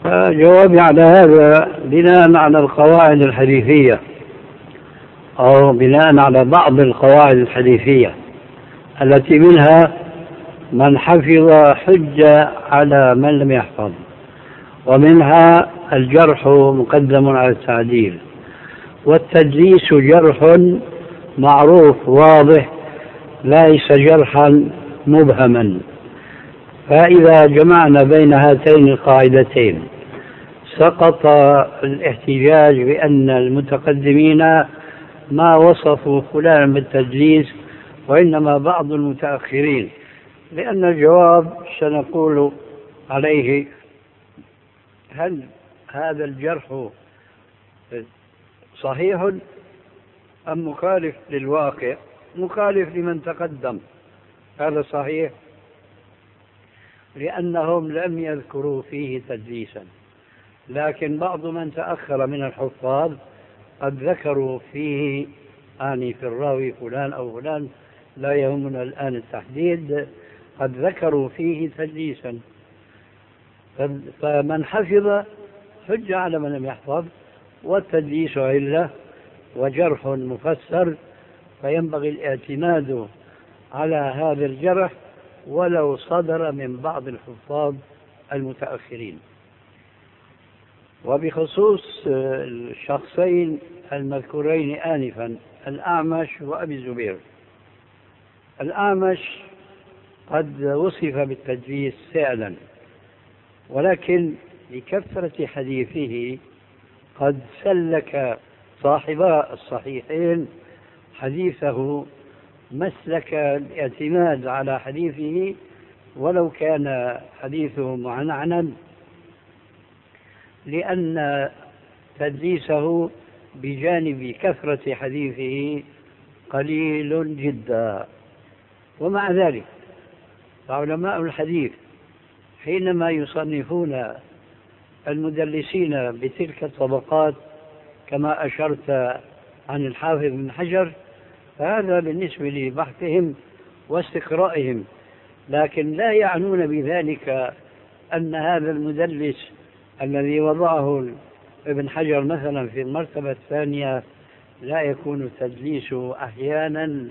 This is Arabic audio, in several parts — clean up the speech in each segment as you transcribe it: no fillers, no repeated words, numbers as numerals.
جوابي على هذا بناء على القواعد الحديثية أو بناء على بعض القواعد الحديثية التي منها من حفظ حجة على من لم يحفظ، ومنها الجرح مقدم على التعديل، والتدليس جرح معروف واضح ليس جرحا مبهما. فإذا جمعنا بين هاتين القاعدتين سقط الاحتجاج بأن المتقدمين ما وصفوا فلانا بالتدليس وإنما بعض المتأخرين، لأن الجواب سنقول عليه: هل هذا الجرح صحيح أم مخالف للواقع؟ مخالف لمن تقدم، هذا صحيح، لأنهم لم يذكروا فيه تدليسا، لكن بعض من تأخر من الحفاظ قد ذكروا فيه، في الراوي فلان أو فلان، لا يهمنا الآن التحديد، قد ذكروا فيه تدليسا. فمن حفظ حج على من لم يحفظ، والتدليس علة وجرح مفسر، فينبغي الاعتماد على هذا الجرح ولو صدر من بعض الحفاظ المتأخرين. وبخصوص الشخصين المذكورين آنفا، الأعمش وأبي الزبير، الأعمش قد وصف بالتدليس فعلا، ولكن لكثرة حديثه قد سلك صاحبا الصحيحين حديثه مسلك الاعتماد على حديثه ولو كان حديثه معنعنا، لأن تدليسه بجانب كثرة حديثه قليل جدا. ومع ذلك علماء الحديث حينما يصنفون المدلسين بتلك الطبقات كما أشرت عن الحافظ بن حجر، فهذا بالنسبة لبحثهم واستقرائهم، لكن لا يعنون بذلك أن هذا المدلس الذي وضعه ابن حجر مثلا في المرتبة الثانية لا يكون تدليسه أحيانا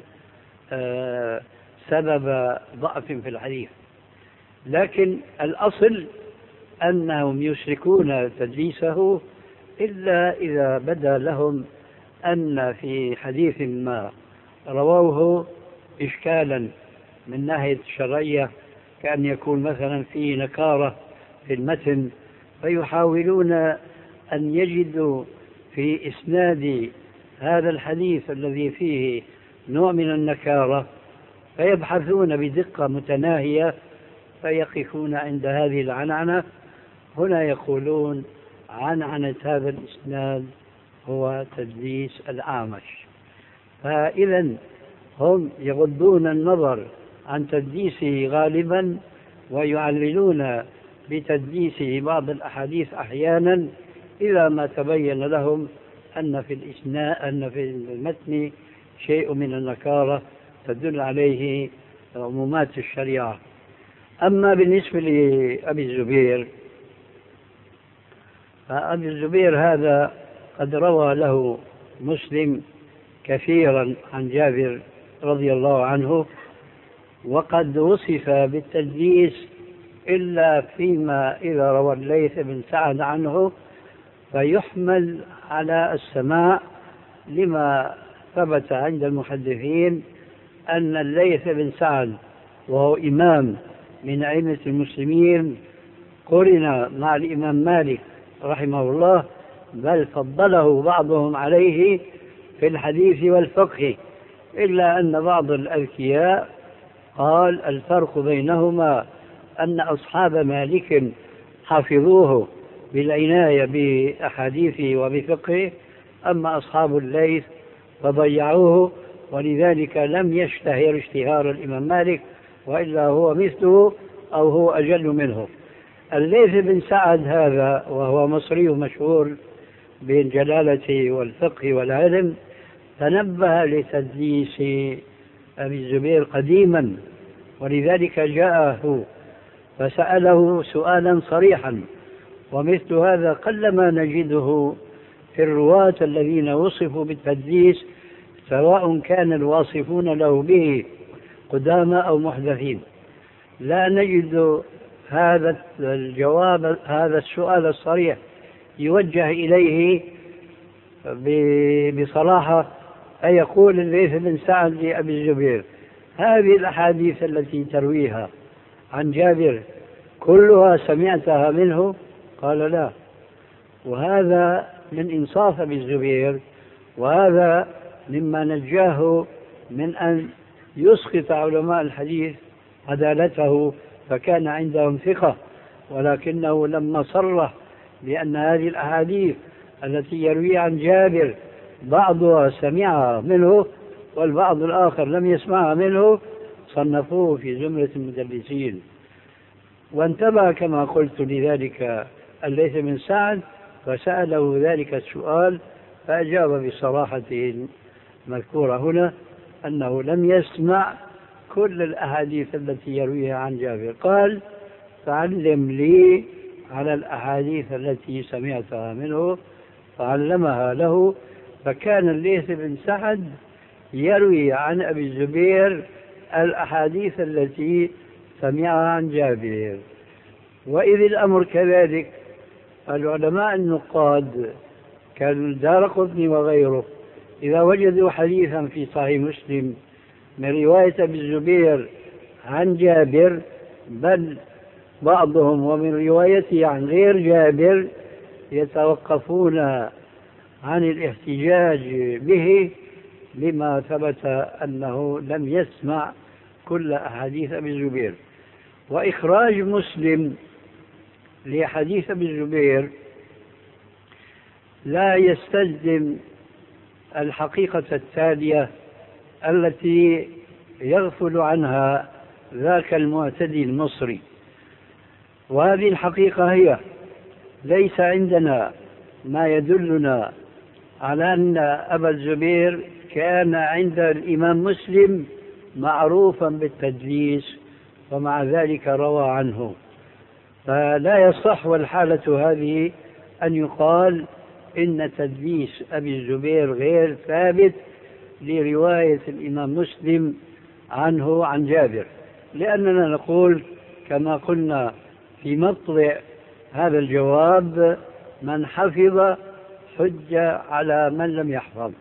سبب ضعف في الحديث، لكن الأصل أنهم يشركون تدليسه إلا إذا بدا لهم أن في حديث ما رووه إشكالا من ناحية الشرعية، كأن يكون مثلا فيه نكارة في المتن، فيحاولون أن يجدوا في إسناد هذا الحديث الذي فيه نوع من النكارة، فيبحثون بدقة متناهية فيقفون عند هذه العنعنة. هنا يقولون عنعنة هذا الإسناد هو تدليس الأعمش. فإذا هم يغضون النظر عن تدليسه غالبا ويعللون بتدليسه بعض الأحاديث أحيانا إذا ما تبين لهم أن في المتن شيء من النكارة تدل عليه عمومات الشريعة. أما بالنسبة لأبي الزبير، فأبي الزبير هذا قد روى له مسلم كثيرا عن جابر رضي الله عنه، وقد وصف بالتدليس إلا فيما إذا روى الليث بن سعد عنه فيحمل على السماع، لما ثبت عند المحدثين أن الليث بن سعد وهو إمام من أئمة المسلمين قرن مع الإمام مالك رحمه الله، بل فضله بعضهم عليه في الحديث والفقه، إلا أن بعض الأذكياء قال الفرق بينهما أن أصحاب مالك حفظوه بالعناية بأحاديثه وبفقهه، أما أصحاب الليث فضيعوه، ولذلك لم يشتهر اشتهار الإمام مالك، وإلا هو مثله أو هو أجل منه. الليث بن سعد هذا وهو مصري مشهور بالجلالة والفقه والعلم، تنبه لتدليس أبي الزبير قديما، ولذلك جاءه فسأله سؤالا صريحا ومثل هذا قلما نجده في الرواة الذين وصفوا بالتدليس، سواء كان الواصفون له به قدامى أو محدثين. لا نجد هذا الجواب، هذا السؤال الصريح يوجه إليه بصراحة، فيقول الليث بن سعد لأبي الزبير: هذه الأحاديث التي ترويها عن جابر كلها سمعتها منه؟ قال: لا. وهذا من إنصاف أبي الزبير، وهذا مما نجاه من أن يسقط علماء الحديث عدالته، فكان عندهم ثقة، ولكنه لما صرح بأن هذه الأحاديث التي يروي عن جابر بعضها سمعها منه والبعض الآخر لم يسمعها منه، صنفوه في زمرة المدلسين. وانتبه كما قلت لذلك الليث بن سعد، فسأله ذلك السؤال، فأجاب بصراحته المذكورة هنا أنه لم يسمع كل الأحاديث التي يرويها عن جابر. قال: فعلم لي على الأحاديث التي سمعتها منه، فعلمها له. فكان الليث بن سعد يروي عن أبي الزبير الأحاديث التي سمعها عن جابر. وإذ الأمر كذلك، العلماء النقاد كالدارقطني وغيره إذا وجدوا حديثا في صحيح مسلم من رواية أبي الزبير عن جابر، بل بعضهم ومن روايته عن غير جابر، يتوقفون عن الاحتجاج به لما ثبت أنه لم يسمع كل أحاديث أبي الزبير. وإخراج مسلم لحديث أبي الزبير لا يستلزم الحقيقة التالية التي يغفل عنها ذاك المعتدي المصري، وهذه الحقيقة هي: ليس عندنا ما يدلنا على أن أبا الزبير كان عند الإمام مسلم معروفا بالتدليس ومع ذلك روى عنه. فلا يصح والحالة هذه أن يقال إن تدليس أبي الزبير غير ثابت لرواية الإمام مسلم عنه عن جابر، لأننا نقول كما قلنا في مطلع هذا الجواب: من حفظ حجة على من لم يحفظ.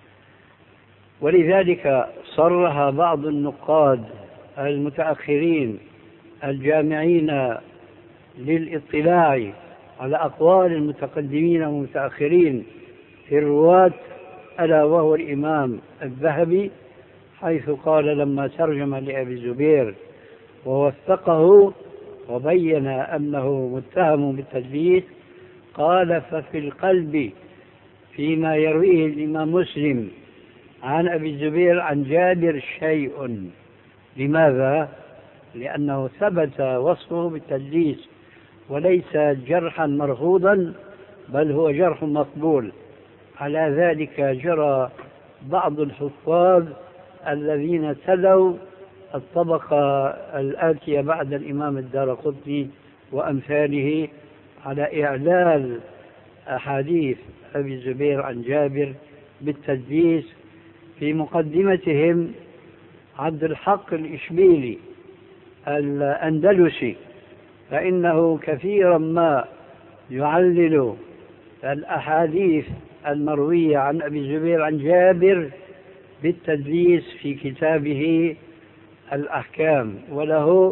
ولذلك صرح بعض النقاد المتأخرين الجامعين للاطلاع على أقوال المتقدمين والمتأخرين في الرواة، ألا وهو الإمام الذهبي، حيث قال لما ترجم لأبي الزبير ووثقه وبين أنه متهم بالتدليس، قال: ففي القلب فيما يرويه الإمام مسلم عن أبي الزبير عن جابر شيء. لماذا؟ لأنه ثبت وصفه بالتدليس، وليس جرحا مرفوضا، بل هو جرح مقبول. على ذلك جرى بعض الحفاظ الذين تلوا الطبقة الآتية بعد الإمام الدارقطني وأمثاله على إعلال أحاديث أبي الزبير عن جابر بالتدليس. في مقدمتهم عبد الحق الإشبيلي الأندلسي، فإنه كثيرا ما يعلل الأحاديث المروية عن أبي الزبير عن جابر بالتدليس في كتابه الأحكام، وله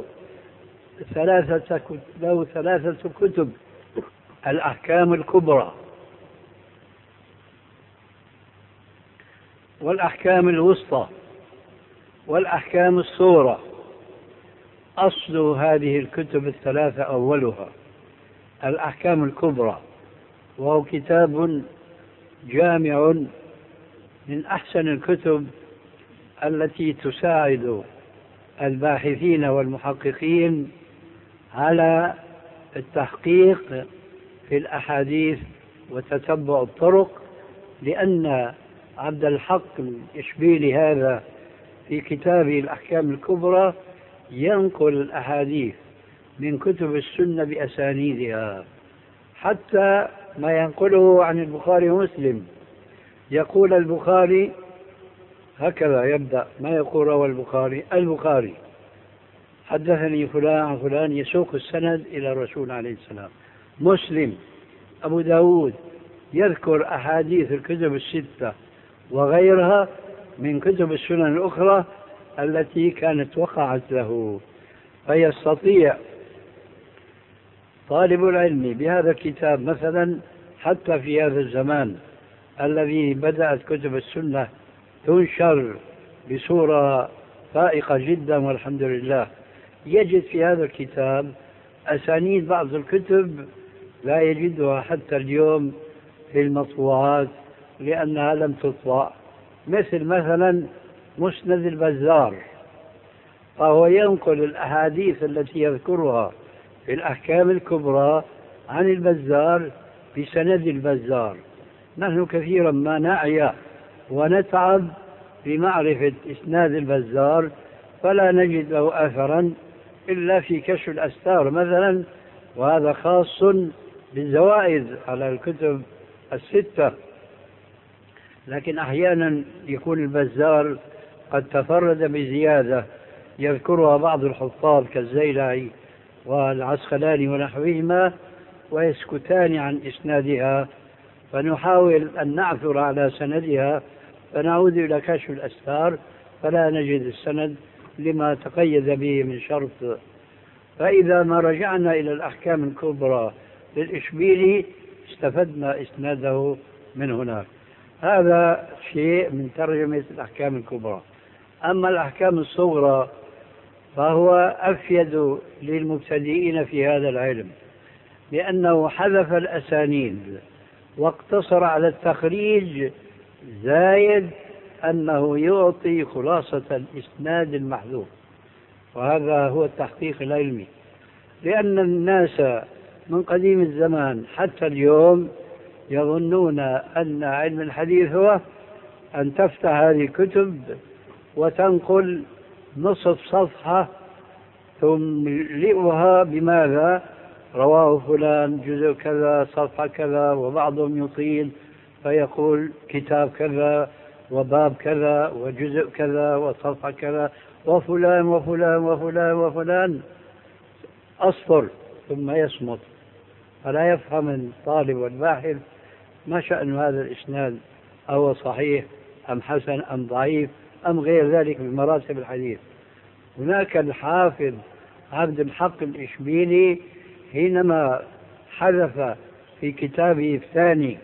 ثلاثة كتب: الأحكام الكبرى، والأحكام الوسطى، والأحكام الصغرى. أصل هذه الكتب الثلاثة أولها الأحكام الكبرى، وهو كتاب جامع من أحسن الكتب التي تساعد الباحثين والمحققين على التحقيق في الأحاديث وتتبع الطرق، لأن عبد الحق الإشبيلي هذا في كتابه الأحكام الكبرى ينقل الأحاديث من كتب السنة بأسانيدها، حتى ما ينقله عن البخاري ومسلم. يقول البخاري هكذا يبدأ، ما يقول روى البخاري حدثني فلان عن فلان، يسوق السند إلى الرسول عليه السلام. مسلم، أبو داود يذكر أحاديث الكتب الستة وغيرها من كتب السنن الأخرى التي كانت وقعت له. فيستطيع طالب العلم بهذا الكتاب مثلا حتى في هذا الزمان الذي بدأت كتب السنة تنشر بصورة فائقة جدا والحمد لله، يجد في هذا الكتاب أسانيد بعض الكتب لا يجدها حتى اليوم في المطبوعات لأنها لم تطبع، مثلا مسند البزار، فهو ينقل الأحاديث التي يذكرها في الأحكام الكبرى عن البزار بسند البزار. نحن كثيرا ما نعيا ونتعب بمعرفة إسناد البزار فلا نجد له أثرا إلا في كشف الأستار مثلا، وهذا خاص بالزوائد على الكتب الستة. لكن أحيانا يكون البزار قد تفرد بزيادة يذكرها بعض الحفاظ كالزيلعي والعسقلاني ونحوهما ويسكتان عن إسنادها، فنحاول أن نعثر على سندها فنعود إلى كشف الأستار فلا نجد السند لما تقيد به من شرط. فإذا ما رجعنا إلى الأحكام الكبرى للإشبيلي استفدنا إسناده من هناك. هذا شيء من ترجمة الأحكام الكبرى. أما الأحكام الصغرى فهو أفيد للمبتدئين في هذا العلم لأنه حذف الأسانيد واقتصر على التخريج، زايد أنه يعطي خلاصة الإسناد المحذوف، وهذا هو التحقيق العلمي. لأن الناس من قديم الزمان حتى اليوم يظنون أن علم الحديث هو أن تفتح هذه الكتب وتنقل نصف صفحة تملئها بماذا؟ رواه فلان جزء كذا صفحة كذا، وبعضهم يطيل فيقول كتاب كذا وباب كذا وجزء كذا وصفحة كذا وفلان وفلان وفلان وفلان، أسطر ثم يصمت، فلا يفهم الطالب والباحث ما شأن هذا الإسناد، أو صحيح أم حسن أم ضعيف أم غير ذلك من مراتب الحديث. هناك الحافظ عبد الحق الإشبيلي حينما حذف في كتابه الثاني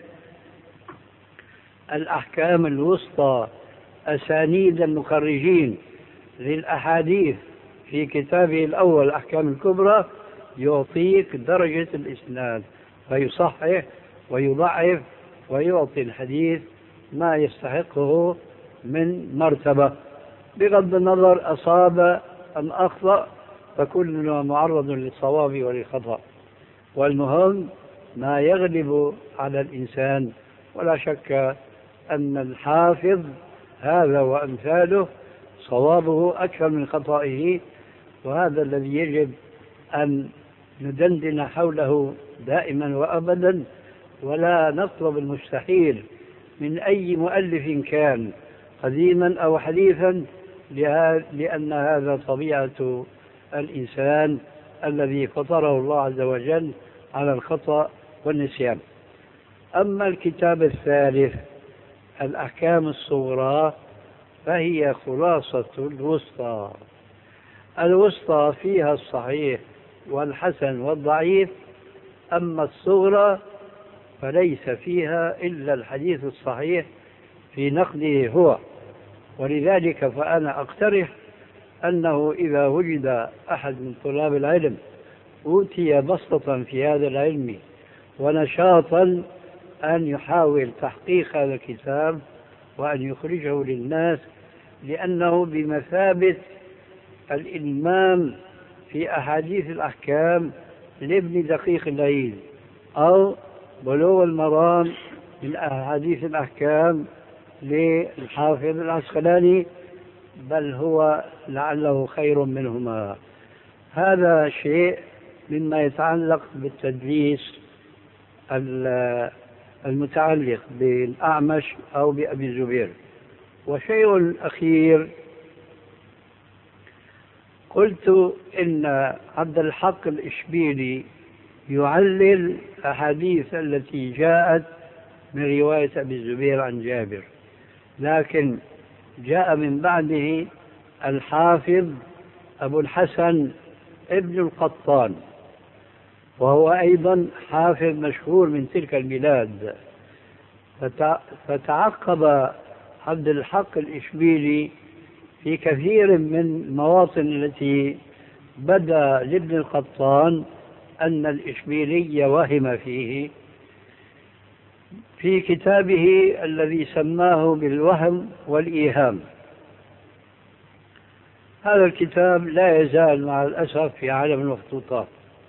الأحكام الوسطى أسانيد المخرجين للأحاديث في كتابه الأول الأحكام الكبرى، يعطيك درجة الإسناد فيصحح ويضعف ويعطي الحديث ما يستحقه من مرتبة بغض النظر أصاب أم أخطأ، فكلنا معرض للصواب وللخطأ، والمهم ما يغلب على الإنسان. ولا شك أن الحافظ هذا وأمثاله صوابه أكثر من خطئه، وهذا الذي يجب أن ندندن حوله دائما وأبدا، ولا نطلب المستحيل من أي مؤلف كان قديما أو حديثا، لأن هذا طبيعة الإنسان الذي فطره الله عز وجل على الخطأ والنسيان. أما الكتاب الثالث الأحكام الصغرى فهي خلاصة الوسطى. الوسطى فيها الصحيح والحسن والضعيف، أما الصغرى فليس فيها إلا الحديث الصحيح في نقده هو. ولذلك فأنا أقترح أنه إذا وجد أحد من طلاب العلم أوتي بسطة في هذا العلم ونشاطا أن يحاول تحقيق هذا الكتاب وأن يخرجه للناس، لأنه بمثابة الإمام في أحاديث الأحكام لابن دقيق العيد، أو بلوغ المرام من أحاديث الأحكام للحافظ العسقلاني، بل هو لعله خير منهما. هذا شيء مما يتعلق بالتدريس المتعلق بالأعمش أو بأبي الزبير. وشيء أخير، قلت إن عبد الحق الإشبيلي يعلل أحاديث التي جاءت من رواية أبي الزبير عن جابر، لكن جاء من بعده الحافظ أبو الحسن ابن القطان، وهو أيضا حافظ مشهور من تلك البلاد، فتعقب عبد الحق الإشبيلي في كثير من المواطن التي بدا لابن القطان أن الإشبيلي وهم فيه في كتابه الذي سماه بالوهم والإيهام. هذا الكتاب لا يزال مع الأسف في عالم المخطوطات،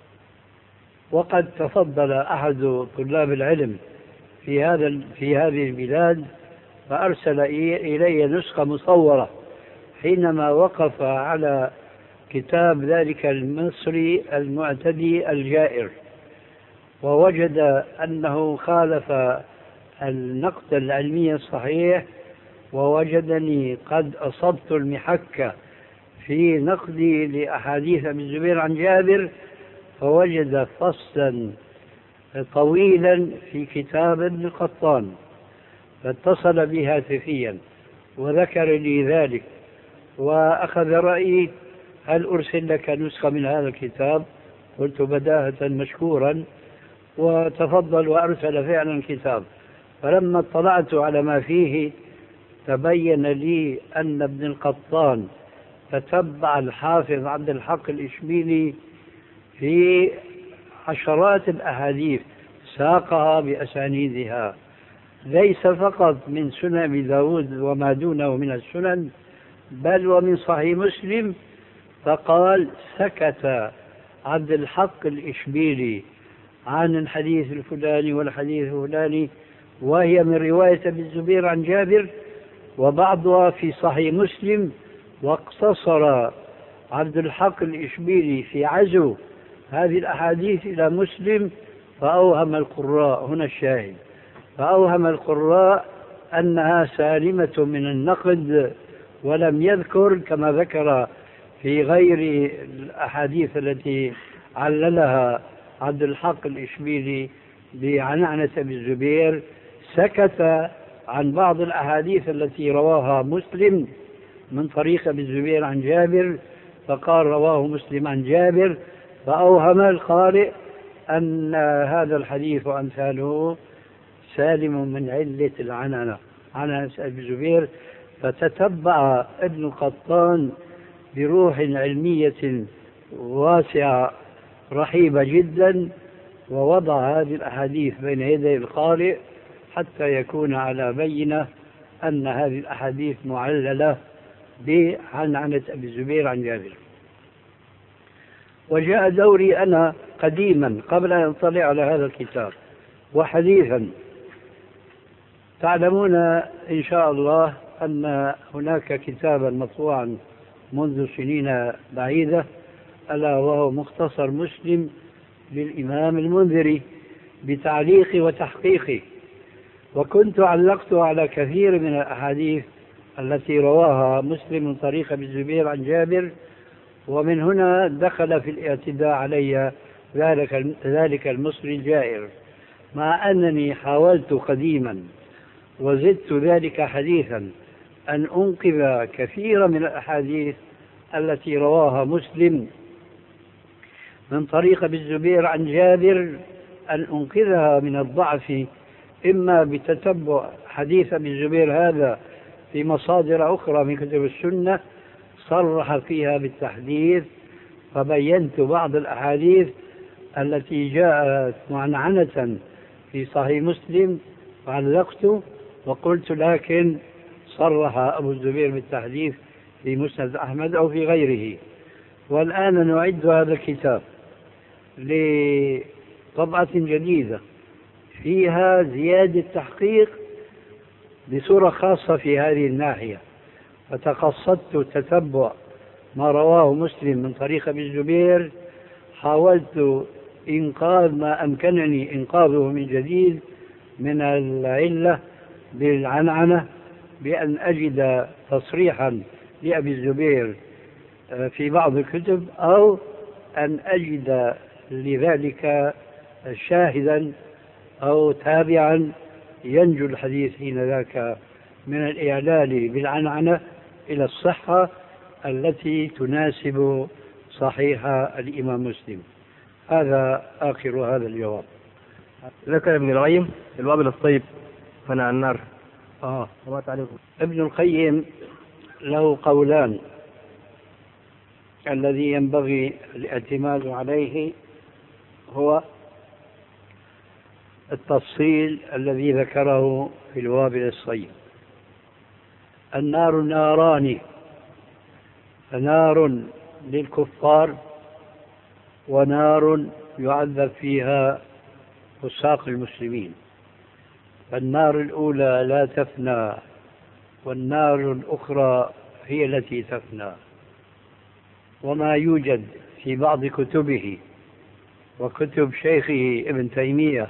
وقد تفضل أحد طلاب العلم في هذه البلاد فأرسل إلي نسخة مصورة حينما وقف على كتاب ذلك المصري المعتدي الجائر، ووجد أنه خالف النقد العلمي الصحيح، ووجدني قد أصبت المحكة في نقدي لأحاديث أبي الزبير عن جابر، فوجد فصلا طويلا في كتاب ابن القطان، فاتصل بي هاتفيا وذكر لي ذلك، وأخذ رأيي هل أرسل لك نسخة من هذا الكتاب؟ قلت بداهة مشكورا، وتفضل وأرسل فعلا كتاب. فلما اطلعت على ما فيه تبين لي أن ابن القطان تتبع الحافظ عبد الحق الإشبيلي في عشرات الأحاديث ساقها بأسانيدها، ليس فقط من سنن أبي داود وما دونه من السنن، بل ومن صحيح مسلم. فقال سكت عبد الحق الإشبيلي عن الحديث الفلاني والحديث الفلاني وهي من رواية أبي الزبير عن جابر وبعضها في صحيح مسلم، واقتصر عبد الحق الإشبيلي في عزو هذه الأحاديث إلى مسلم، فأوهم القراء، هنا الشاهد، فأوهم القراء أنها سالمة من النقد، ولم يذكر كما ذكر في غير الأحاديث التي عللها عبد الحق الإشبيلي بعنعنة أبي الزبير، سكت عن بعض الأحاديث التي رواها مسلم من طريق أبي الزبير عن جابر، فقال رواه مسلم عن جابر، فأوهم القارئ أن هذا الحديث وأمثاله سالم من علة العنعنة عنعنة أبي الزبير. فتتبع ابن القطان بروح علمية واسعة رحيبة جدا، ووضع هذه الأحاديث بين يدي القارئ حتى يكون على بينة أن هذه الأحاديث معللة بعنعنة أبي الزبير عن جابر. وجاء دوري أنا قديما قبل أن أطلع على هذا الكتاب وحديثا. تعلمون إن شاء الله أن هناك كتابا مطبوعا منذ سنين بعيدة، ألا وهو مختصر مسلم للإمام المنذري بتعليقي وتحقيقي، وكنت علقت على كثير من الأحاديث التي رواها مسلم من طريق أبي الزبير عن جابر، ومن هنا دخل في الاعتداء علي ذلك المصري الجائر، مع أنني حاولت قديما وزدت ذلك حديثا أن أنقذ كثير من الأحاديث التي رواها مسلم من طريق أبي الزبير عن جابر، أن أنقذها من الضعف، إما بتتبع حديث أبي الزبير هذا في مصادر أخرى من كتب السنة صرح فيها بالتحديث، فبينت بعض الأحاديث التي جاءت معنعنة في صحيح مسلم وعلقت وقلت لكن صرح أبو الزبير بالتحديث في مسند أحمد أو في غيره. والآن نعد هذا الكتاب لطبعة جديدة فيها زيادة تحقيق بصورة خاصة في هذه الناحية، فتقصدت تتبع ما رواه مسلم من طريق أبي الزبير، حاولت إنقاذ ما أمكنني إنقاذه من جديد من العلة بالعنعنة، بأن أجد تصريحا لأبي الزبير في بعض الكتب، أو أن أجد لذلك شاهدا أو تابعا ينجو الحديث حين ذاك من الإعلال بالعنعنة إلى الصحة التي تناسب صحيح الإمام مسلم. هذا آخر هذا الجواب. ذكر ابن القيم الوابل الطيب فناء النار. وما تعرفه ابن القيم له قولان. الذي ينبغي الاعتماد عليه هو التفصيل الذي ذكره في الوابل الصيب. النار ناران، نار للكفار ونار يعذب فيها فساق المسلمين. فالنار الأولى لا تفنى، والنار الأخرى هي التي تفنى. وما يوجد في بعض كتبه وكتب شيخه ابن تيمية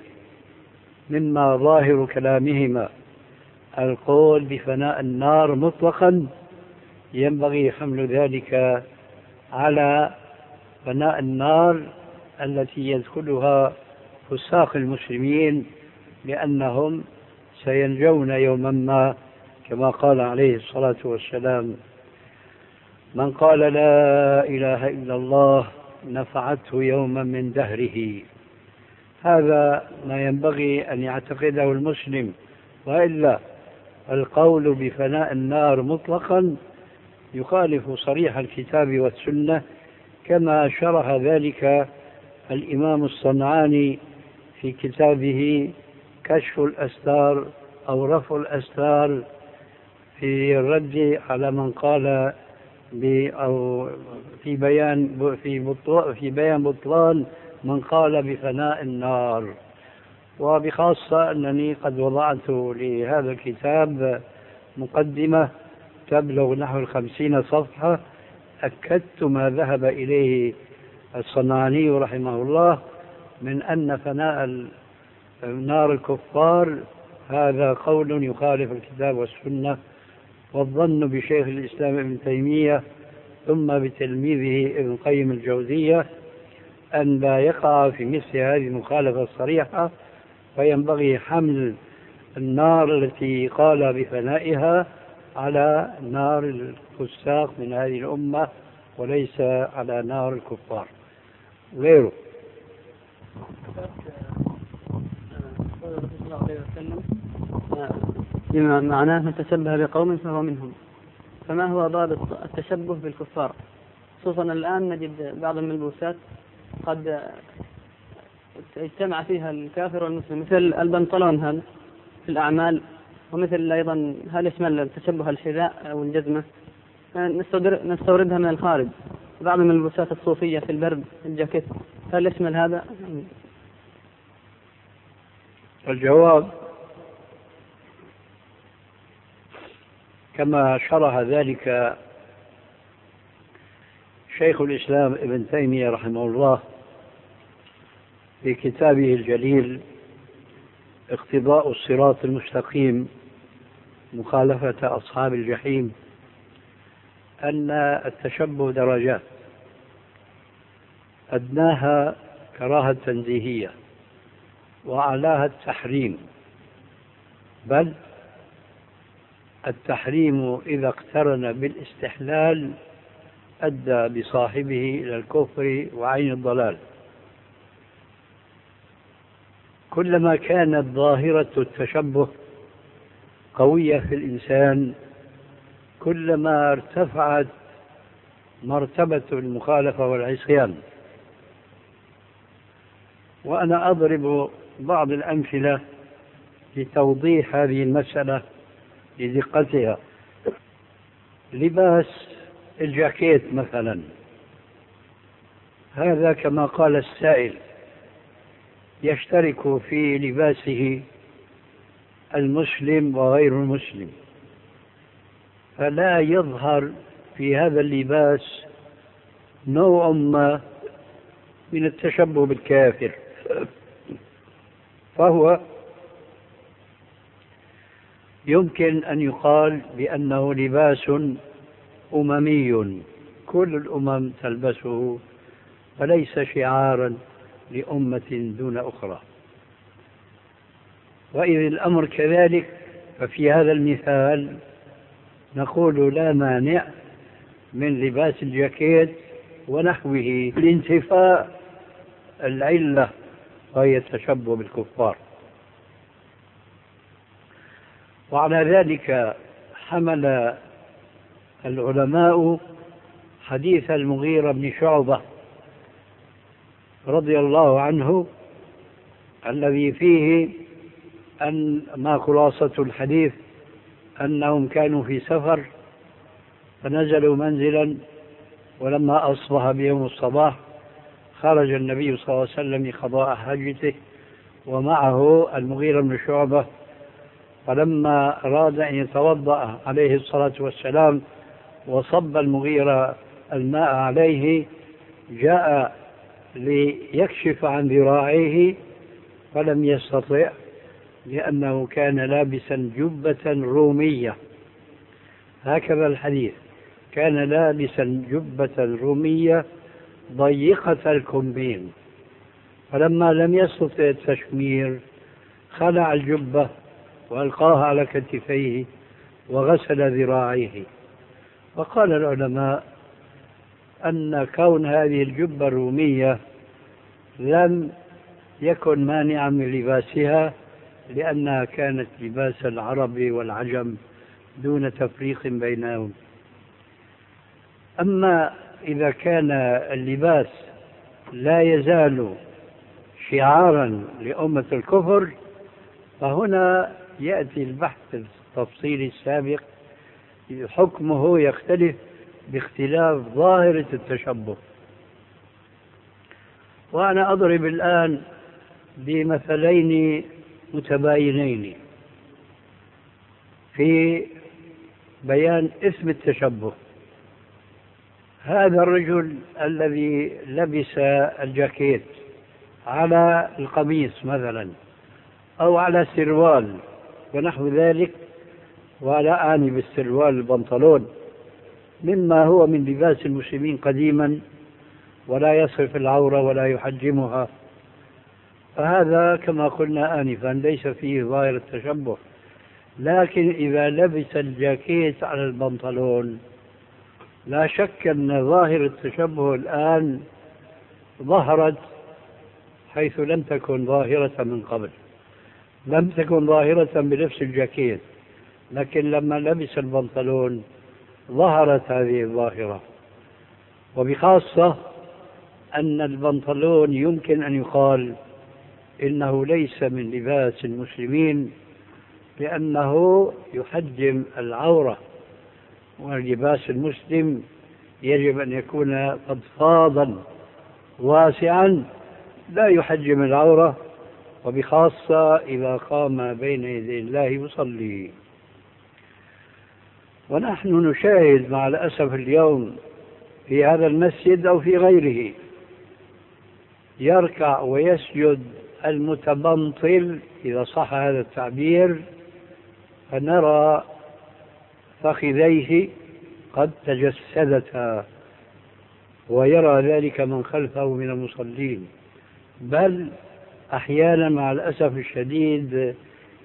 مما ظاهر كلامهما القول بفناء النار مطلقا، ينبغي حمل ذلك على فناء النار التي يدخلها فساق المسلمين، لأنهم سينجون يوما ما، كما قال عليه الصلاة والسلام: من قال لا إله إلا الله نفعته يوما من دهره. هذا ما ينبغي أن يعتقده المسلم، وإلا القول بفناء النار مطلقا يخالف صريح الكتاب والسنة، كما شرح ذلك الإمام الصنعاني في كتابه كشف الأستار أو رفع الأستار في الرد على من قال أو في بيان بطلان من قال بفناء النار. وبخاصة أنني قد وضعت لهذا الكتاب مقدمة تبلغ نحو 50 صفحة، أكدت ما ذهب إليه الصنعاني رحمه الله من أن فناء نار الكفار هذا قول يخالف الكتاب والسنة، والظن بشيخ الإسلام ابن تيمية ثم بتلميذه ابن قيم الجوزية أن لا يقع في مثل هذه المخالفة الصريحة، فينبغي حمل النار التي قال بفنائها على نار الفساق من هذه الأمة وليس على نار الكفار غيره. بما معناه من تشبه بقوم فهو منهم. فما هو ضابط التشبه بالكفار؟ خصوصا الآن نجد بعض الملبوسات قد اجتمع فيها الكافر والمسلم، مثل البنطلون هذا في الأعمال، ومثل أيضا هل يشمل التشبه الحذاء أو الجزمة نستوردها من الخارج. بعض الملبوسات الصوفية في البرد الجاكيت هل يشمل هذا؟ الجواب كما شرح ذلك شيخ الإسلام ابن تيمية رحمه الله في كتابه الجليل اقتضاء الصراط المستقيم مخالفة أصحاب الجحيم، أن التشبه درجات، أدناها كراهة تنزيهية وأعلاها التحريم، بل التحريم إذا اقترن بالاستحلال أدى بصاحبه إلى الكفر وعين الضلال. كلما كانت ظاهرة التشبه قوية في الإنسان كلما ارتفعت مرتبة المخالفة والعصيان. وأنا أضرب بعض الأمثلة لتوضيح هذه المسألة لدقتها. لباس الجاكيت مثلا، هذا كما قال السائل يشترك في لباسه المسلم وغير المسلم، فلا يظهر في هذا اللباس نوع ما من التشبه بالكافر، فهو يمكن أن يقال بأنه لباس أممي كل الأمم تلبسه، وليس شعارا لأمة دون أخرى. وإذ الأمر كذلك ففي هذا المثال نقول لا مانع من لباس الجاكيت ونحوه لانتفاء العلة وهي التشبه بالكفار. وعلى ذلك حمل العلماء حديث المغيرة بن شعبة رضي الله عنه الذي فيه أن ما خلاصة الحديث أنهم كانوا في سفر فنزلوا منزلا، ولما أصبح بهم الصباح خرج النبي صلى الله عليه وسلم لقضاء حاجته ومعه المغيرة بن شعبة، فلما أراد أن يتوضأ عليه الصلاة والسلام وصب المغيرة الماء عليه جاء ليكشف عن ذراعيه فلم يستطع، لأنه كان لابسا جبة رومية. هكذا الحديث، كان لابسا جبة رومية ضيقة الكمين، فلما لم يستطع التشمير خلع الجبة وألقاها على كتفيه وغسل ذراعيه. وقال العلماء أن كون هذه الجبة الرومية لم يكن مانعا من لباسها، لأنها كانت لباس العرب والعجم دون تفريق بينهم. أما إذا كان اللباس لا يزال شعارا لأمة الكفر فهنا يأتي البحث التفصيلي السابق، حكمه يختلف باختلاف ظاهرة التشبه. وأنا أضرب الآن بمثلين متباينين في بيان اسم التشبه. هذا الرجل الذي لبس الجاكيت على القميص مثلا أو على السروال ونحو ذلك، ولا أعني بالسروال البنطلون مما هو من لباس المسلمين قديما ولا يصف العورة ولا يحجمها، فهذا كما قلنا آنفا ليس فيه ظاهر التشبه. لكن إذا لبس الجاكيت على البنطلون لا شك أن ظاهر التشبه الآن ظهرت حيث لم تكن ظاهرة من قبل. لم تكن ظاهرة بلبس الجاكيت، لكن لما لبس البنطلون ظهرت هذه الظاهرة. وبخاصة أن البنطلون يمكن أن يقال إنه ليس من لباس المسلمين لأنه يحجم العورة، ولباس المسلم يجب أن يكون فضفاضا واسعا لا يحجم العورة، وبخاصة إذا قام بين يدي الله يصلي. ونحن نشاهد مع الأسف اليوم في هذا المسجد أو في غيره يركع ويسجد المتبنطل إذا صح هذا التعبير، فنرى فخذيه قد تجسدتا، ويرى ذلك من خلفه من المصلين، بل أحيانا مع الأسف الشديد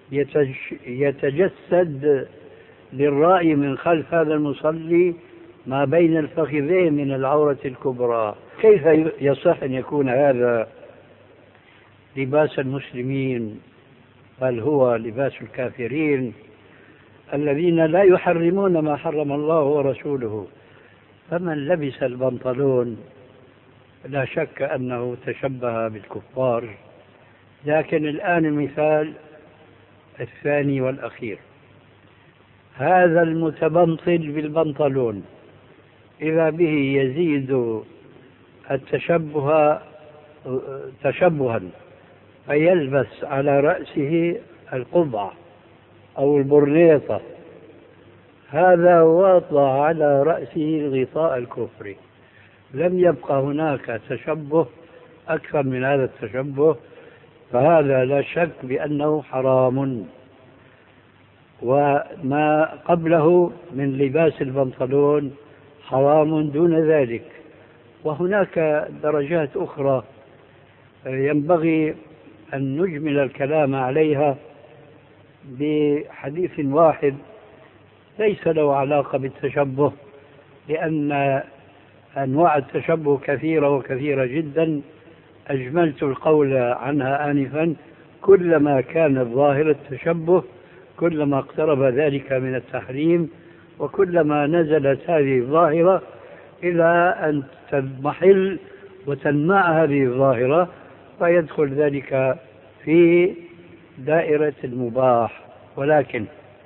يتجسد للرأي من خلف هذا المصلي ما بين الفخذين من العورة الكبرى. كيف يصح أن يكون هذا لباس المسلمين، بل هو لباس الكافرين الذين لا يحرمون ما حرم الله ورسوله. فمن لبس البنطلون لا شك أنه تشبه بالكفار. لكن الآن المثال الثاني والأخير، هذا المتبنطل بالبنطلون إذا به يزيد التشبه تشبها فيلبس على رأسه القبعة أو البرنيطة، هذا وضع على رأسه غطاء الكفر، لم يبقى هناك تشبه أكثر من هذا التشبه فهذا لا شك بأنه حرام، وما قبله من لباس البنطلون حرام دون ذلك. وهناك درجات أخرى ينبغي أن نجمل الكلام عليها بحديث واحد ليس له علاقة بالتشبه، لأن أنواع التشبه كثيرة وكثيرة جدا، أجملت القول عنها آنفا. كلما كان الظاهر التشبه كلما اقترب ذلك من التحريم، وكلما نزلت هذه الظاهرة إلى أن تضمحل وتنمع هذه الظاهرة فيدخل ذلك في دائرة المباح. ولكن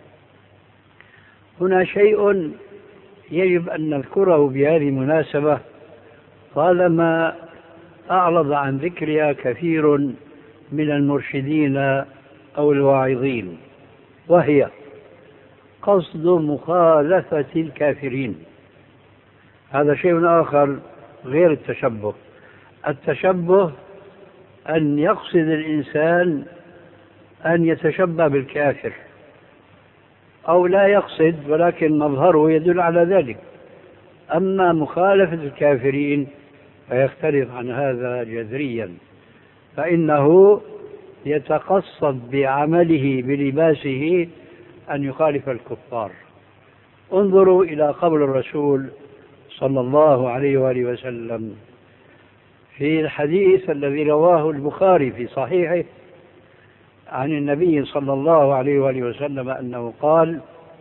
هنا شيء يجب أن نذكره بهذه المناسبة طالما أعرض عن ذكرها كثير من المرشدين أو الواعظين، وهي قصد مخالفة الكافرين. هذا شيء آخر غير التشبه. التشبه أن يقصد الإنسان أن يتشبه بالكافر، أو لا يقصد ولكن مظهره يدل على ذلك. أما مخالفة الكافرين فيختلف عن هذا جذريا، فإنه يتقصد بعمله بلباسه أن يخالف الكفار. انظروا إلى قول الرسول صلى الله عليه وآله وسلم في الحديث الذي رواه البخاري في صحيحه عن النبي صلى الله عليه وآله وسلم أنه قال: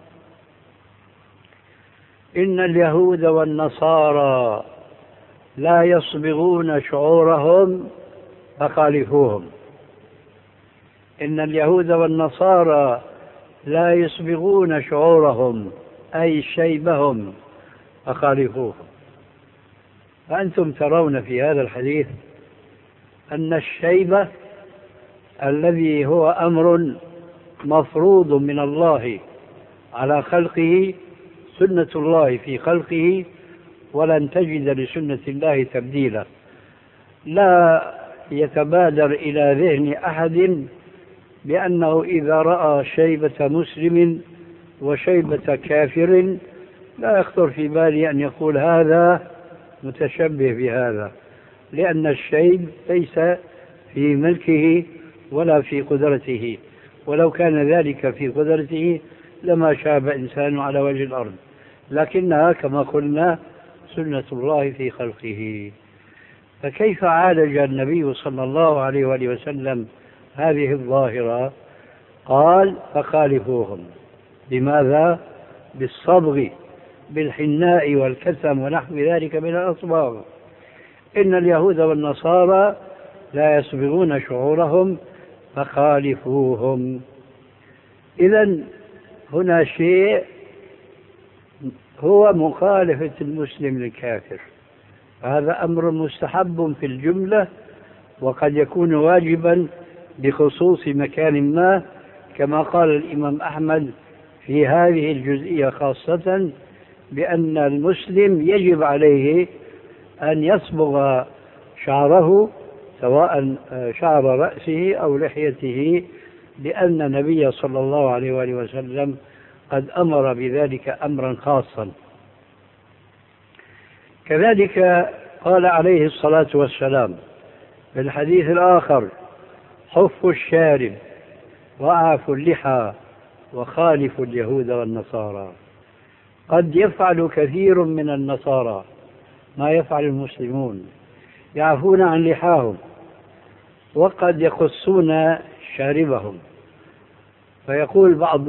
إن اليهود والنصارى لا يصبغون شعورهم فخالفوهم. إن اليهود والنصارى لا يصبغون شعورهم أي شيبهم فخالفوهم. فأنتم ترون في هذا الحديث أن الشيبة الذي هو أمر مفروض من الله على خلقه، سنة الله في خلقه، ولن تجد لسنة الله تبديلا. لا يتبادر إلى ذهن أحد بأنه إذا رأى شيبة مسلم وشيبة كافر لا يخطر في باله أن يقول هذا متشبه بهذا، لأن الشيب ليس في ملكه ولا في قدرته، ولو كان ذلك في قدرته لما شاب إنسان على وجه الأرض، لكنها كما قلنا سنة الله في خلقه. فكيف عالج النبي صلى الله عليه وآله وسلم هذه الظاهرة؟ قال: فخالفوهم. بماذا؟ بالصبغ، بالحناء والكتم ونحو ذلك من الأصباغ. إن اليهود والنصارى لا يصبغون شعورهم فخالفوهم. إذن هنا شيء هو مخالفة المسلم للكافر، هذا أمر مستحب في الجملة، وقد يكون واجبا بخصوص مكان ما، كما قال الإمام أحمد في هذه الجزئية خاصة بأن المسلم يجب عليه أن يصبغ شعره سواء شعر رأسه أو لحيته، لأن النبي صلى الله عليه وآله وسلم قد أمر بذلك أمرا خاصا. كذلك قال عليه الصلاة والسلام في الحديث الآخر: حفوا الشارب وأعفوا اللحى وخالفوا اليهود والنصارى. قد يفعل كثير من النصارى ما يفعل المسلمون، يعفون عن لحاهم وقد يخصون شاربهم. فيقول بعض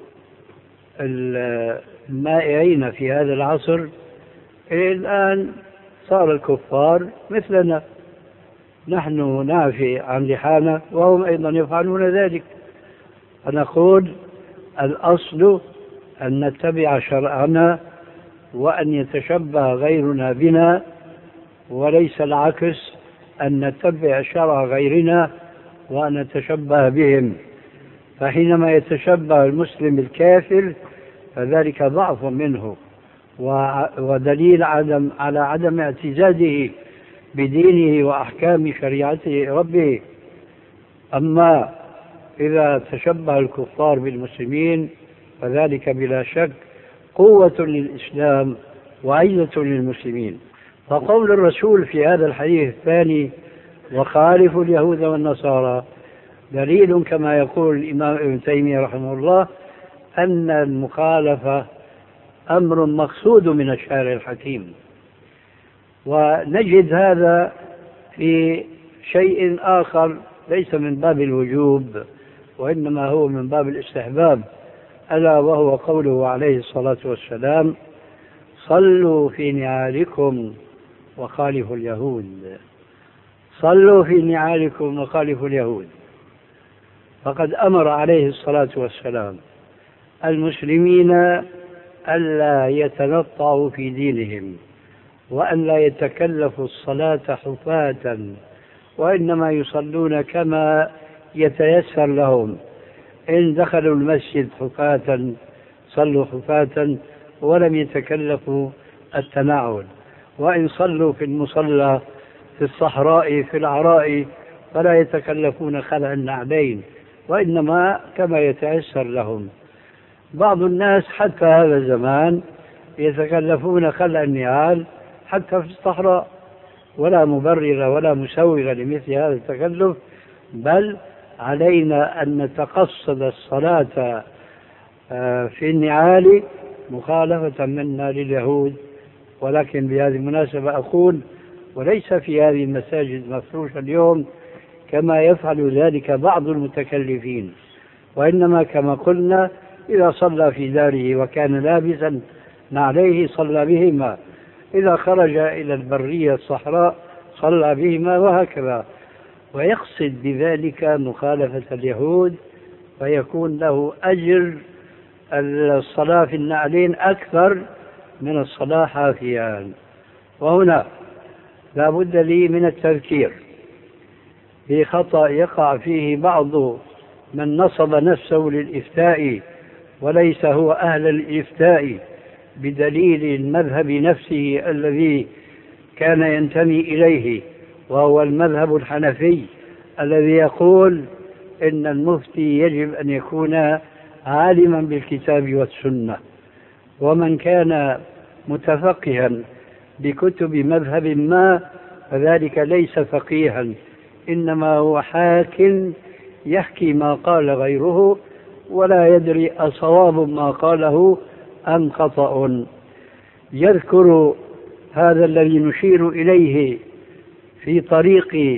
المائعين في هذا العصر: الآن صار الكفار مثلنا، نحن نعفي عن لحانا وهم أيضا يفعلون ذلك. فنقول الأصل أن نتبع شرعنا وأن يتشبه غيرنا بنا، وليس العكس، أن نتبع شرع غيرنا وأن نتشبه بهم. فحينما يتشبه المسلم بالكافر فذلك ضعف منه ودليل على عدم اعتزازه بدينه وأحكام شريعته ربه. أما إذا تشبه الكفار بالمسلمين فذلك بلا شك قوة للإسلام وعزة للمسلمين. فقول الرسول في هذا الحديث الثاني وخالف اليهود والنصارى دليل كما يقول الإمام ابن تيمية رحمه الله أن المخالفة أمر مقصود من الشارع الحكيم. ونجد هذا في شيء آخر ليس من باب الوجوب وإنما هو من باب الاستحباب، ألا وهو قوله عليه الصلاة والسلام صلوا في نعالكم وخالفوا اليهود. صلوا في نعالكم وخالفوا اليهود. فقد أمر عليه الصلاة والسلام المسلمين ألا يتنطعوا في دينهم وأن لا يتكلفوا الصلاة حفاة، وإنما يصلون كما يتيسر لهم. إن دخلوا المسجد حفاة صلوا حفاة ولم يتكلفوا التنعل، وإن صلوا في المصلى في الصحراء في العراء فلا يتكلفون خلع النعلين وإنما كما يتيسر لهم. بعض الناس حتى هذا الزمان يتكلفون خلع النعال حتى في الصحراء، ولا مبرر ولا مسوغ لمثل هذا التكلف، بل علينا أن نتقصد الصلاة في النعال مخالفة منا لليهود. ولكن بهذه المناسبة أقول وليس في هذه المساجد مفروشة اليوم كما يفعل ذلك بعض المتكلفين، وإنما كما قلنا إذا صلى في داره وكان لابسا نعليه صلى بهما، إذا خرج إلى البرية الصحراء صلى بهما، وهكذا. ويقصد بذلك مخالفة اليهود فيكون له أجر الصلاة في النعلين أكثر من الصلاة حافيا. وهنا لا بد لي من التذكير بخطأ يقع فيه بعض من نصب نفسه للإفتاء وليس هو أهل الإفتاء بدليل المذهب نفسه الذي كان ينتمي إليه، وهو المذهب الحنفي الذي يقول إن المفتي يجب أن يكون عالما بالكتاب والسنة. ومن كان متفقها بكتب مذهب ما فذلك ليس فقيها، إنما هو حاكم يحكي ما قال غيره ولا يدري أصواب ما قاله أم خطأ. يذكر هذا الذي نشير إليه في طريق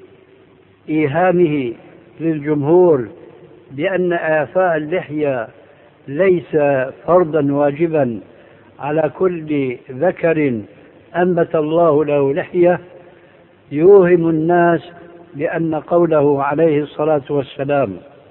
إيهامه للجمهور بأن إعفاء اللحية ليس فرضا واجبا على كل ذكر أنبت الله له لحية، يوهم الناس بأن قوله عليه الصلاة والسلام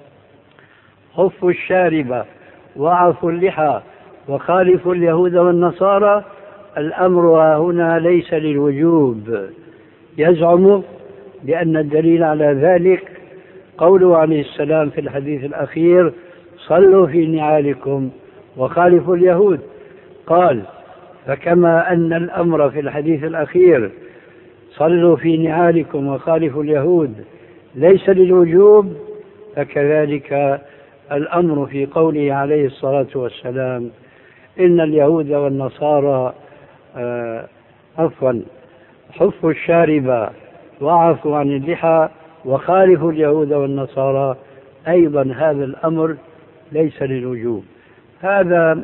خفوا الشارب وعفوا اللحى وخالفوا اليهود والنصارى الأمر هنا ليس للوجوب. يزعم بأن الدليل على ذلك قوله عليه السلام في الحديث الأخير صلوا في نعالكم وخالفوا اليهود. قال فكما أن الأمر في الحديث الأخير صلوا في نعالكم وخالفوا اليهود ليس للوجوب، فكذلك الأمر في قوله عليه الصلاة والسلام إن اليهود والنصارى حفوا الشارب وعفوا عن اللحى وخالفوا اليهود والنصارى أيضا هذا الأمر ليس للوجوب. هذه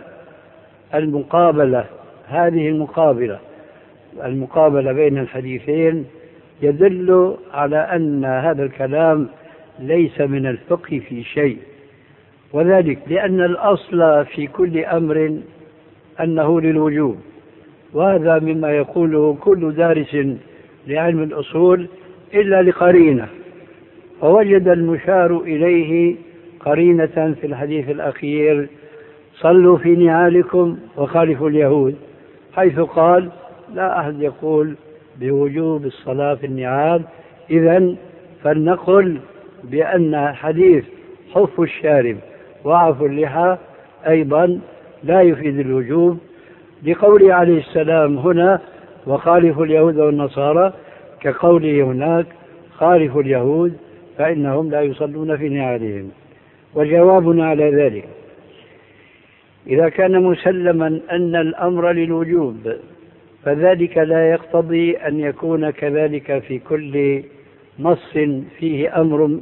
المقابلة بين الحديثين يدل على أن هذا الكلام ليس من الفقه في شيء، وذلك لأن الأصل في كل أمر أنه للوجوب، وهذا مما يقوله كل دارس لعلم الأصول إلا لقرينة، فوجد المشار إليه قرينة في الحديث الأخير صلوا في نعالكم وخالفوا اليهود، حيث قال لا أحد يقول بوجوب الصلاة في النعال. إذن فلنقل بأن حديث حفوا الشارب وعفوا اللحى أيضا لا يفيد الوجوب، لقوله عليه السلام هنا وخالفوا اليهود والنصارى كقوله هناك خالفوا اليهود فإنهم لا يصلون في نعالهم. وجوابنا على ذلك إذا كان مسلما أن الأمر للوجوب فذلك لا يقتضي أن يكون كذلك في كل نص فيه أمر،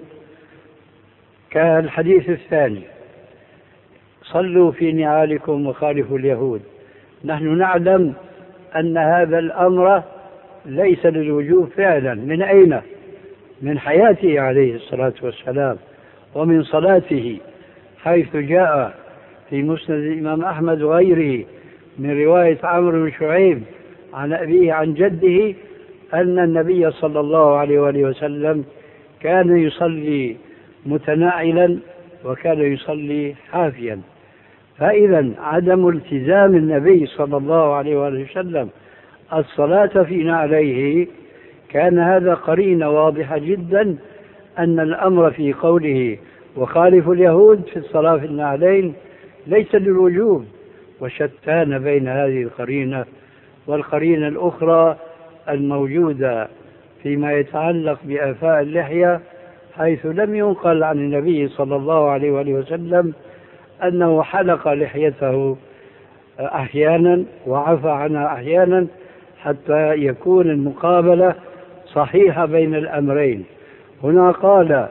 كالحديث الثاني صلوا في نعالكم وخالفوا اليهود. نحن نعلم أن هذا الأمر ليس للوجوب فعلا. من أين؟ من حياته عليه الصلاة والسلام ومن صلاته، حيث جاء في مسند الإمام أحمد وغيره من رواية عمرو بن شعيب عن أبيه عن جده أن النبي صلى الله عليه وآله وسلم كان يصلي متناعلا وكان يصلي حافيا. فإذا عدم التزام النبي صلى الله عليه وآله وسلم الصلاة في نعليه كان هذا قرينة واضحة جدا أن الأمر في قوله وخالف اليهود في الصلاة في النعلين ليس للوجوب. وشتان بين هذه القرينة والقرينة الأخرى الموجودة فيما يتعلق بإعفاء اللحية، حيث لم ينقل عن النبي صلى الله عليه وآله وسلم أنه حلق لحيته أحيانا وعفى عنها أحيانا، حتى يكون المقابلة صحيحة بين الأمرين. هنا قال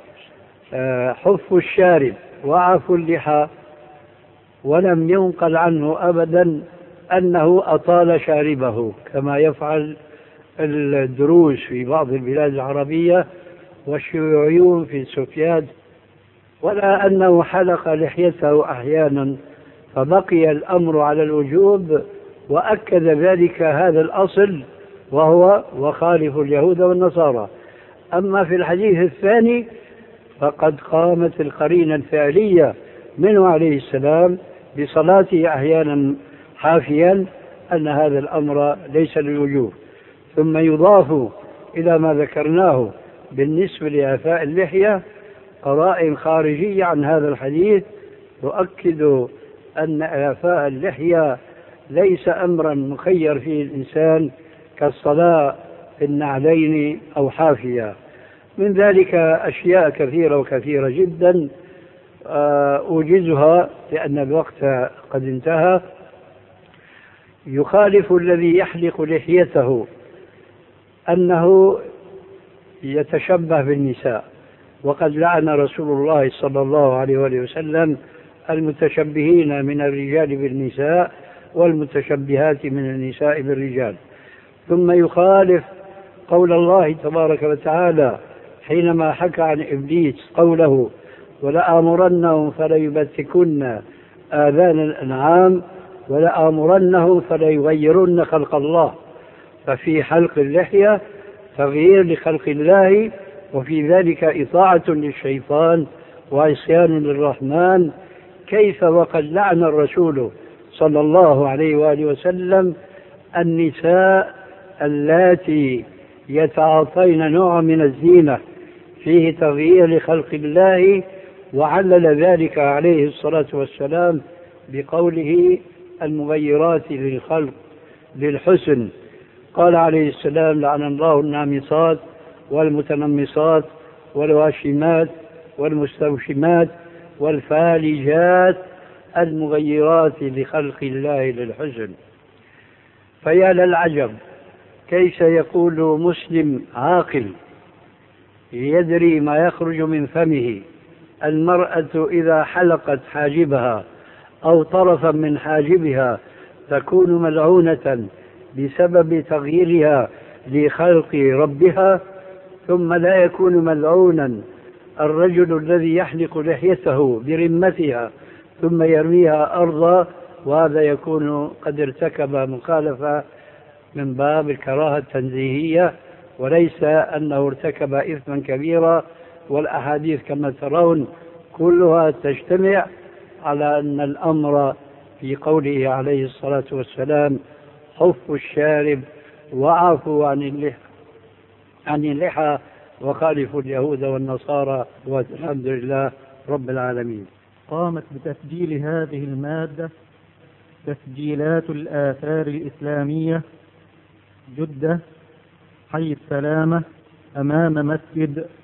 حف الشارب وعفو اللحى، ولم ينقل عنه أبدا أنه أطال شاربه كما يفعل الدروز في بعض البلاد العربية والشيوعيون في السوفيات، ولا أنه حلق لحيته أحيانا، فبقي الأمر على الوجوب. وأكد ذلك هذا الأصل وهو وخالف اليهود والنصارى. أما في الحديث الثاني فقد قامت القرينة الفعلية منه عليه السلام بصلاته أحيانا حافيا أن هذا الأمر ليس للوجوب. ثم يضاف إلى ما ذكرناه بالنسبة لإعفاء اللحية قرائن خارجية عن هذا الحديث تؤكد أن إعفاء اللحية ليس أمرا مخير فيه الإنسان كالصلاة في النعلين أو حافية. من ذلك أشياء كثيرة وكثيرة جدا أوجزها لأن الوقت قد انتهى. يخالف الذي يحلق لحيته أنه يتشبه بالنساء، وقد لعن رسول الله صلى الله عليه وسلم المتشبهين من الرجال بالنساء والمتشبهات من النساء بالرجال. ثم يخالف قول الله تبارك وتعالى حينما حكى عن إبليس قوله ولآمرنهم فليبتكن آذان الأنعام ولآمرنهم فليغيرن خلق الله. ففي حلق اللحية تغيير لخلق الله، وفي ذلك إطاعة للشيطان وعصيان للرحمن. كيف وقد لعن الرسول صلى الله عليه وآله وسلم النساء اللاتي يتعاطين نوع من الزينة فيه تغيير لخلق الله، وعلل ذلك عليه الصلاة والسلام بقوله المغيرات للخلق للحسن. قال عليه السلام لعن الله النامصات والمتنمصات والواشمات والمستوشمات والفالجات المغيرات لخلق الله للحسن. فيا للعجب كيف يقول مسلم عاقل يدري ما يخرج من فمه المرأة إذا حلقت حاجبها أو طرفا من حاجبها تكون ملعونة بسبب تغييرها لخلق ربها، ثم لا يكون ملعونا الرجل الذي يحلق لحيته برمتها ثم يرميها أرضا، وهذا يكون قد ارتكب مخالفة من باب الكراهة التنزيهية وليس أنه ارتكب إثما كبيرا. والأحاديث كما ترون كلها تجتمع على أن الأمر في قوله عليه الصلاة والسلام حف الشارب وعفوا عن اللحى وخالفوا اليهود والنصارى والحمد لله رب العالمين. قامت بتسجيل هذه المادة تسجيلات الآثار الإسلامية جدة حي السلامة أمام مسجد